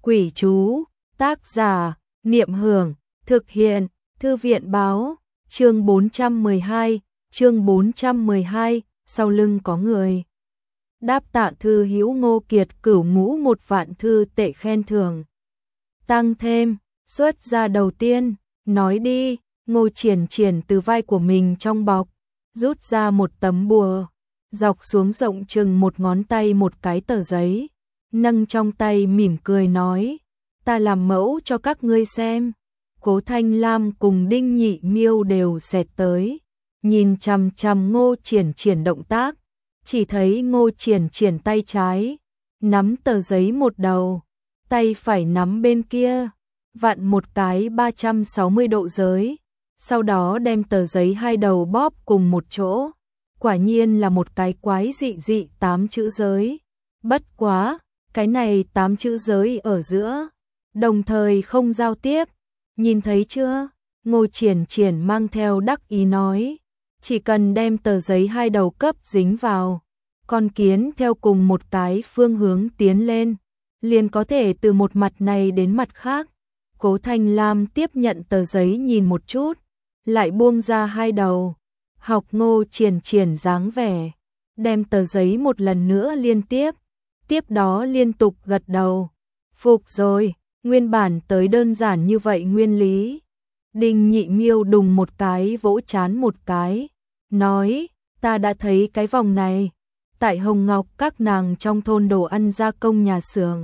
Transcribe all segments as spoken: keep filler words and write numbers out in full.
Quỷ chú, tác giả, Niệm Hưởng, thực hiện, Thư viện Báo, chương bốn trăm mười hai, chương bốn trăm mười hai, sau lưng có người. Đáp tạ thư hữu Ngô Kiệt Cửu ngũ một vạn thư tệ khen thưởng. Tăng thêm, xuất ra đầu tiên, nói đi, Ngô Triển Triển từ vai của mình trong bọc, rút ra một tấm bùa, dọc xuống rộng chừng một ngón tay một cái tờ giấy, nâng trong tay mỉm cười nói, ta làm mẫu cho các ngươi xem. Cố Thanh Lam cùng Đinh Nhị Miêu đều xẹt tới, nhìn chằm chằm Ngô Triển Triển động tác, chỉ thấy Ngô Triển Triển tay trái nắm tờ giấy một đầu, tay phải nắm bên kia, vặn một cái ba trăm sáu mươi độ giới, sau đó đem tờ giấy hai đầu bóp cùng một chỗ, quả nhiên là một cái quái dị dị tám chữ giới. Bất quá, cái này tám chữ giới ở giữa, đồng thời không giao tiếp. Nhìn thấy chưa? Ngô Triển Triển mang theo đắc ý nói, chỉ cần đem tờ giấy hai đầu cấp dính vào, con kiến theo cùng một cái phương hướng tiến lên, liền có thể từ một mặt này đến mặt khác. Cố Thanh Lam tiếp nhận tờ giấy nhìn một chút, lại buông ra hai đầu, học Ngô Triển Triển dáng vẻ, đem tờ giấy một lần nữa liên tiếp, tiếp đó liên tục gật đầu. Phục rồi, nguyên bản tới đơn giản như vậy nguyên lý. Đinh Nhị Miêu đùng một cái vỗ chán một cái, nói, ta đã thấy cái vòng này, tại Hồng Ngọc các nàng trong thôn đồ ăn gia công nhà xưởng.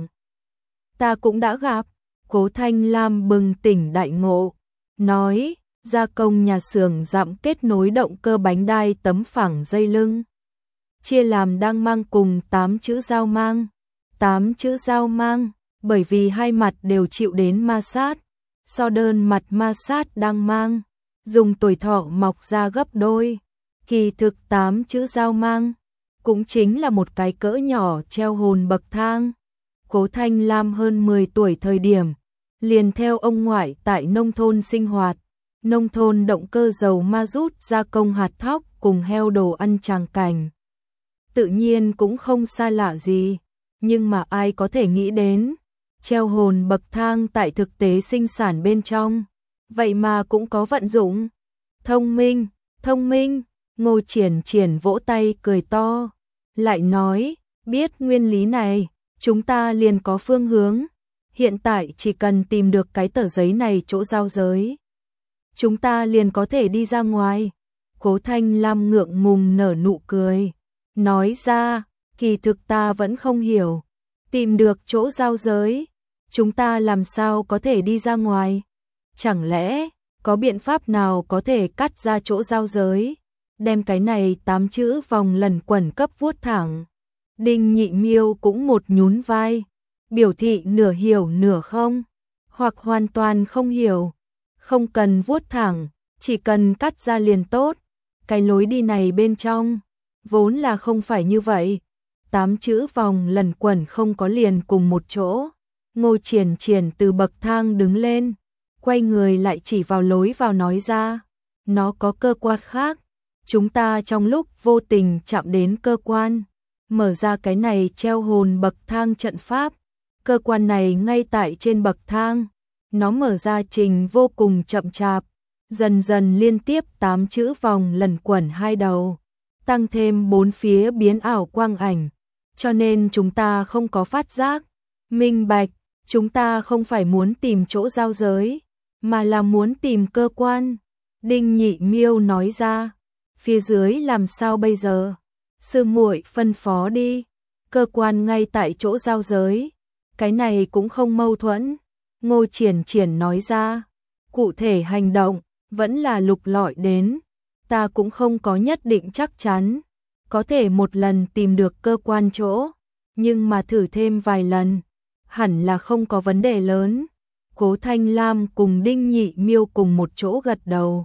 Ta cũng đã gặp. Cố Thanh Lam bừng tỉnh đại ngộ, nói, gia công nhà xưởng dặm kết nối động cơ bánh đai tấm phẳng dây lưng, chia làm đang mang cùng tám chữ giao mang. Tám chữ giao mang, bởi vì hai mặt đều chịu đến ma sát, so đơn mặt ma sát đang mang, dùng tuổi thọ mọc ra gấp đôi. Kỳ thực tám chữ giao mang, cũng chính là một cái cỡ nhỏ treo hồn bậc thang. Cố Thanh Lam hơn mười tuổi thời điểm, liền theo ông ngoại tại nông thôn sinh hoạt, nông thôn động cơ dầu ma rút gia công hạt thóc cùng heo đồ ăn tràng cảnh. Tự nhiên cũng không xa lạ gì, nhưng mà ai có thể nghĩ đến, treo hồn bậc thang tại thực tế sinh sản bên trong, vậy mà cũng có vận dụng. Thông minh, thông minh, Ngô Triển Triển vỗ tay cười to, lại nói, biết nguyên lý này, chúng ta liền có phương hướng, hiện tại chỉ cần tìm được cái tờ giấy này chỗ giao giới, chúng ta liền có thể đi ra ngoài. Cố Thanh Lam ngượng ngùng nở nụ cười, nói ra, kỳ thực ta vẫn không hiểu, tìm được chỗ giao giới, chúng ta làm sao có thể đi ra ngoài? Chẳng lẽ có biện pháp nào có thể cắt ra chỗ giao giới, đem cái này tám chữ vòng lần quẩn cấp vuốt thẳng? Đinh Nhị Miêu cũng một nhún vai, biểu thị nửa hiểu nửa không, hoặc hoàn toàn không hiểu. Không cần vuốt thẳng, chỉ cần cắt ra liền tốt. Cái lối đi này bên trong, vốn là không phải như vậy. Tám chữ vòng lần quẩn không có liền cùng một chỗ. Ngô Triển Triển từ bậc thang đứng lên, quay người lại chỉ vào lối vào nói ra, nó có cơ quan khác. Chúng ta trong lúc vô tình chạm đến cơ quan, mở ra cái này treo hồn bậc thang trận pháp. Cơ quan này ngay tại trên bậc thang, nó mở ra trình vô cùng chậm chạp, dần dần liên tiếp tám chữ vòng lần quẩn hai đầu, tăng thêm bốn phía biến ảo quang ảnh, cho nên chúng ta không có phát giác. Minh bạch, chúng ta không phải muốn tìm chỗ giao giới, mà là muốn tìm cơ quan. Đinh Nhị Miêu nói ra, phía dưới làm sao bây giờ? Sư muội phân phó đi, cơ quan ngay tại chỗ giao giới, cái này cũng không mâu thuẫn. Ngô Triển Triển nói ra, cụ thể hành động, vẫn là lục lọi đến, ta cũng không có nhất định chắc chắn, có thể một lần tìm được cơ quan chỗ, nhưng mà thử thêm vài lần, hẳn là không có vấn đề lớn. Cố Thanh Lam cùng Đinh Nhị Miêu cùng một chỗ gật đầu.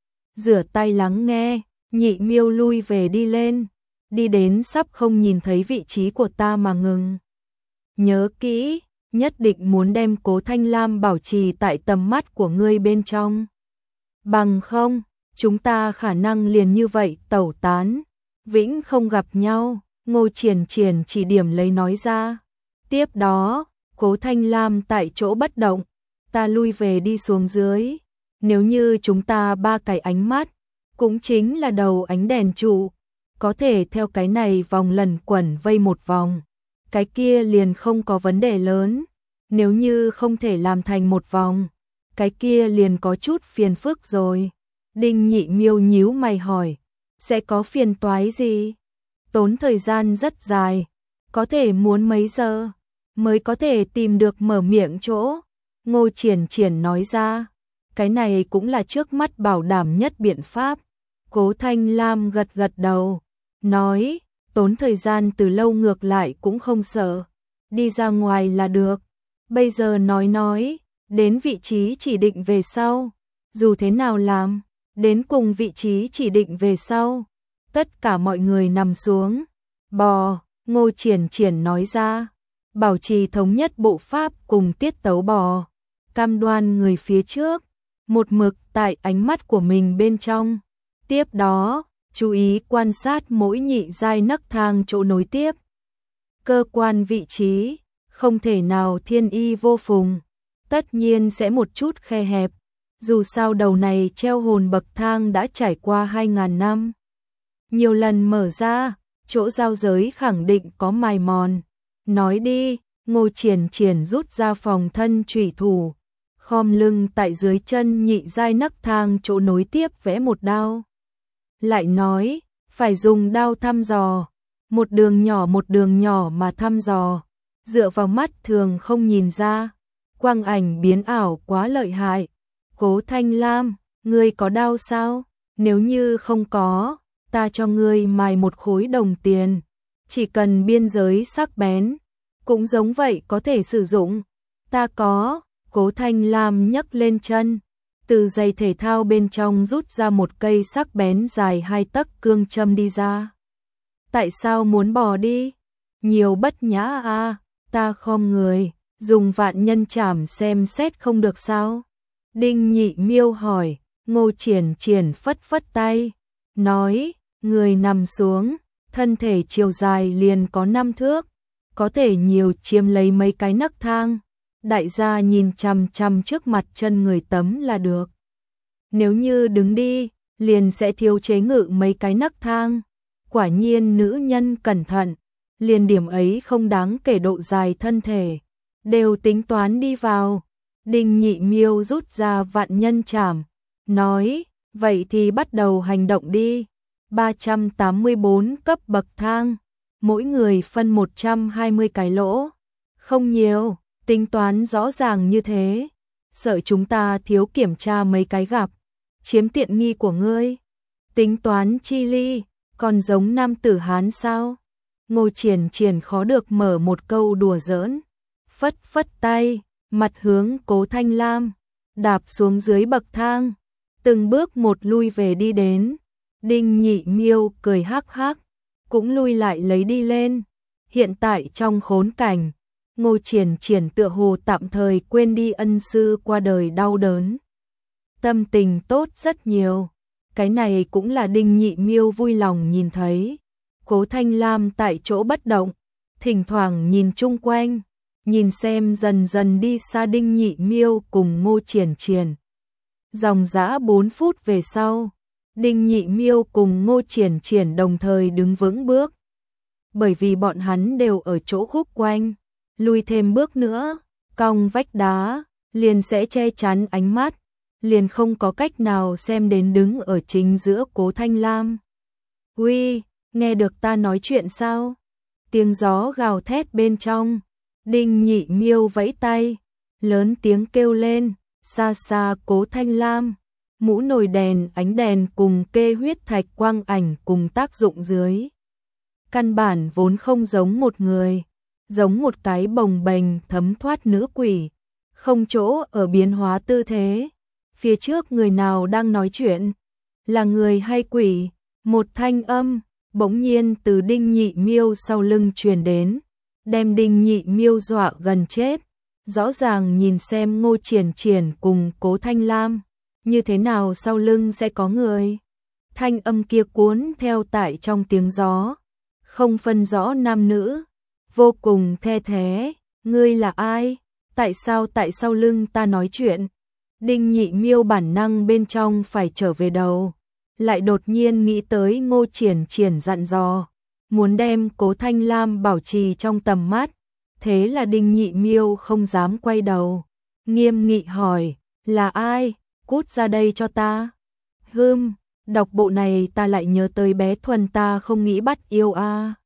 Rửa tay lắng nghe, Nhị Miêu lui về đi lên, đi đến sắp không nhìn thấy vị trí của ta mà ngừng. Nhớ kỹ, nhất định muốn đem Cố Thanh Lam bảo trì tại tầm mắt của ngươi bên trong. Bằng không, chúng ta khả năng liền như vậy tẩu tán, vĩnh không gặp nhau. Ngô Triển Triển chỉ điểm lấy nói ra. Tiếp đó, Cố Thanh Lam tại chỗ bất động, ta lui về đi xuống dưới. Nếu như chúng ta ba cái ánh mắt, cũng chính là đầu ánh đèn trụ, có thể theo cái này vòng lần quẩn vây một vòng, cái kia liền không có vấn đề lớn. Nếu như không thể làm thành một vòng, cái kia liền có chút phiền phức rồi. Đinh Nhị Miêu nhíu mày hỏi, sẽ có phiền toái gì? Tốn thời gian rất dài, có thể muốn mấy giờ mới có thể tìm được mở miệng chỗ. Ngô Triển Triển nói ra, cái này cũng là trước mắt bảo đảm nhất biện pháp. Cố Thanh Lam gật gật đầu, nói, tốn thời gian từ lâu ngược lại cũng không sợ, đi ra ngoài là được. Bây giờ nói nói, đến vị trí chỉ định về sau, dù thế nào làm, đến cùng vị trí chỉ định về sau. Tất cả mọi người nằm xuống, bò, Ngô Triển Triển nói ra, bảo trì thống nhất bộ pháp cùng tiết tấu bò, cam đoan người phía trước, một mực tại ánh mắt của mình bên trong. Tiếp đó, chú ý quan sát mỗi nhị giai nấc thang chỗ nối tiếp. Cơ quan vị trí, không thể nào thiên y vô phùng, tất nhiên sẽ một chút khe hẹp. Dù sao đầu này treo hồn bậc thang đã trải qua hai ngàn năm. Nhiều lần mở ra, chỗ giao giới khẳng định có mài mòn. Nói đi, Ngô Triển Triển rút ra phòng thân chủy thủ, khom lưng tại dưới chân nhị giai nấc thang chỗ nối tiếp vẽ một đao. Lại nói, phải dùng đao thăm dò, một đường nhỏ một đường nhỏ mà thăm dò, dựa vào mắt thường không nhìn ra, quang ảnh biến ảo quá lợi hại. Cố Thanh Lam, ngươi có đao sao? Nếu như không có, ta cho ngươi mài một khối đồng tiền, chỉ cần biên giới sắc bén, cũng giống vậy có thể sử dụng. Ta có. Cố Thanh Lam nhấc lên chân, từ giày thể thao bên trong rút ra một cây sắc bén dài hai tấc cương châm đi ra. Tại sao muốn bỏ đi? Nhiều bất nhã a, à, ta khom người, dùng vạn nhân chảm xem xét không được sao? Đinh Nhị Miêu hỏi. Ngô Triển Triển phất phất tay, nói, người nằm xuống, thân thể chiều dài liền có năm thước, có thể nhiều chiếm lấy mấy cái nấc thang. Đại gia nhìn chằm chằm trước mặt chân người tấm là được. Nếu như đứng đi, liền sẽ thiếu chế ngự mấy cái nấc thang. Quả nhiên nữ nhân cẩn thận, liền điểm ấy không đáng kể độ dài thân thể, đều tính toán đi vào. Đinh Nhị Miêu rút ra vạn nhân chảm, nói, vậy thì bắt đầu hành động đi. ba trăm tám mươi bốn cấp bậc thang, mỗi người phân một trăm hai mươi cái lỗ, không nhiều. Tính toán rõ ràng như thế, sợ chúng ta thiếu kiểm tra mấy cái gặp, chiếm tiện nghi của ngươi. Tính toán chi ly, còn giống nam tử Hán sao? Ngô Triển Triển khó được mở một câu đùa giỡn, phất phất tay, mặt hướng Cố Thanh Lam, đạp xuống dưới bậc thang, từng bước một lui về đi đến. Đinh Nhị Miêu cười hắc hắc, cũng lui lại lấy đi lên. Hiện tại trong khốn cảnh, Ngô Triển Triển tựa hồ tạm thời quên đi ân sư qua đời đau đớn, tâm tình tốt rất nhiều. Cái này cũng là Đinh Nhị Miêu vui lòng nhìn thấy. Cố Thanh Lam tại chỗ bất động, thỉnh thoảng nhìn chung quanh, nhìn xem dần dần đi xa Đinh Nhị Miêu cùng Ngô Triển Triển. Dòng dã bốn phút về sau, Đinh Nhị Miêu cùng Ngô Triển Triển đồng thời đứng vững bước, bởi vì bọn hắn đều ở chỗ khúc quanh. Lùi thêm bước nữa, cong vách đá, liền sẽ che chắn ánh mắt, liền không có cách nào xem đến đứng ở chính giữa Cố Thanh Lam. Uy, nghe được ta nói chuyện sao? Tiếng gió gào thét bên trong, Đinh Nhị Miêu vẫy tay, lớn tiếng kêu lên, xa xa Cố Thanh Lam, mũ nồi đèn ánh đèn cùng kê huyết thạch quang ảnh cùng tác dụng dưới. Căn bản vốn không giống một người, giống một cái bồng bềnh thấm thoát nữ quỷ, không chỗ ở biến hóa tư thế. Phía trước người nào đang nói chuyện? Là người hay quỷ? Một thanh âm bỗng nhiên từ Đinh Nhị Miêu sau lưng truyền đến, đem Đinh Nhị Miêu dọa gần chết. Rõ ràng nhìn xem Ngô Triển Triển cùng Cố Thanh Lam, như thế nào sau lưng sẽ có người? Thanh âm kia cuốn theo tại trong tiếng gió, không phân rõ nam nữ, vô cùng the thé, Ngươi là ai? Tại sao tại sau lưng ta nói chuyện? Đinh Nhị Miêu bản năng bên trong phải trở về đầu, lại đột nhiên nghĩ tới Ngô Triển Triển dặn dò, muốn đem Cố Thanh Lam bảo trì trong tầm mắt, thế là Đinh Nhị Miêu không dám quay đầu, nghiêm nghị hỏi, là ai? Cút ra đây cho ta. Hừm, đọc bộ này ta lại nhớ tới bé Thuần ta không nghĩ bắt yêu a. À.